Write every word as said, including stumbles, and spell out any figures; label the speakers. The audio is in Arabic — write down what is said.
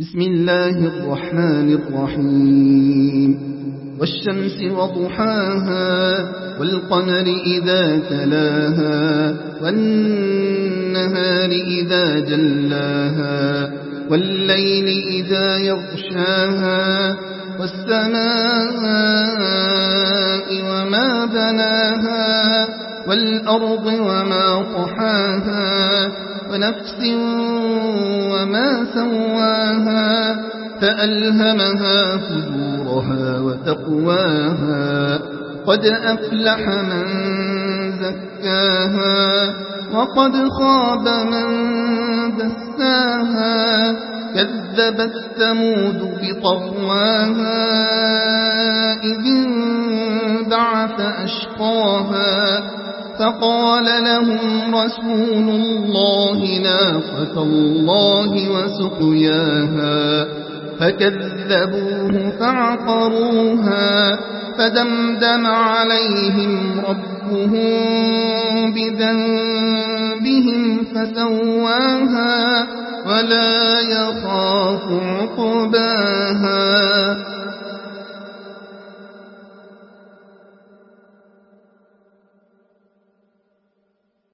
Speaker 1: بسم الله الرحمن الرحيم والشمس وضحاها والقمر إذا تلاها والنهار إذا جلاها والليل إذا يغشاها والسماء وما بناها والأرض وما طحاها ونفس وما سواها فألهمها فجورها وتقواها قد أفلح من زكاها وقد خاب من دساها كذبت ثمود بطغواها إذ انبعث أشقاها فقال لهم رسول الله ناقة الله وسقياها فكذبوه فعقروها فدمدم عليهم ربهم بذنبهم فسواها ولا يخاف عقباها.